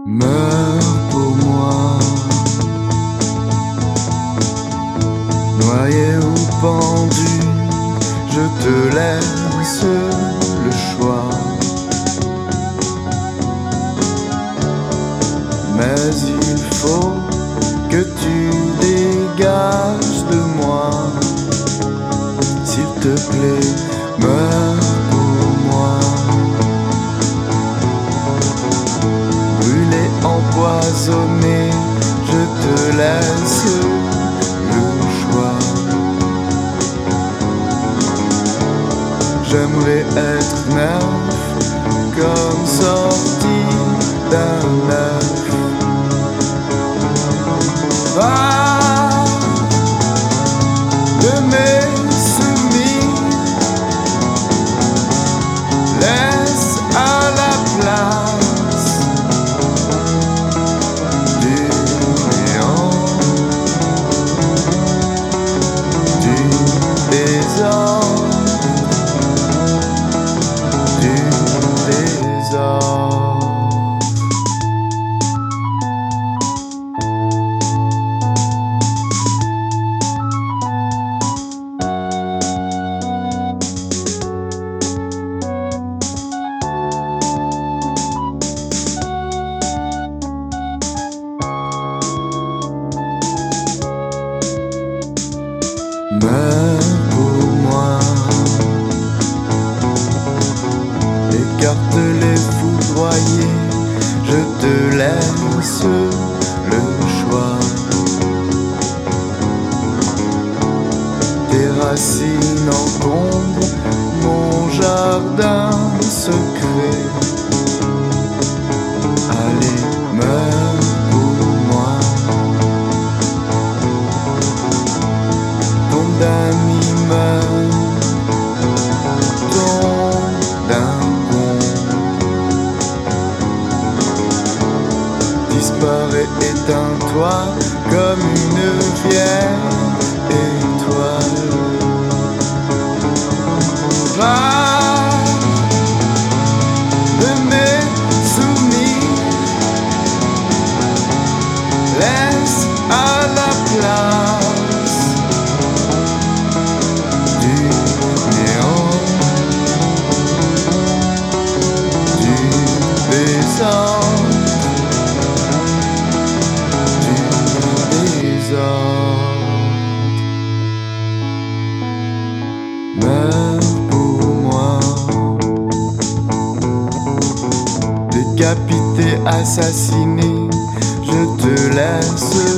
Meurs pour moi, noyé ou pendu, je te laisse le choix. Mais il faut que tu dégages de moi, s'il te plaît, meurs pour moi. Brûlé, empoisonné, je te laisse le choix. J'aimerais être neuf, comme sorti d'un œuf. Va de mes souvenirs, laisse à la place du néant, du désordre, du désordre. Meurs pour moi, écarte-les foudroyés, je te laisse le choix. Tes racines encombrent mon jardin secret. Allez, meurs pour moi. Ton ami meurt, ton d'un con disparaît, éteins-toi comme une vieille étoile. Va de mes souvenirs, laisse à la place du néant, du désordre, du désordre. Meurs pour moi, décapité, assassiné, je te laisse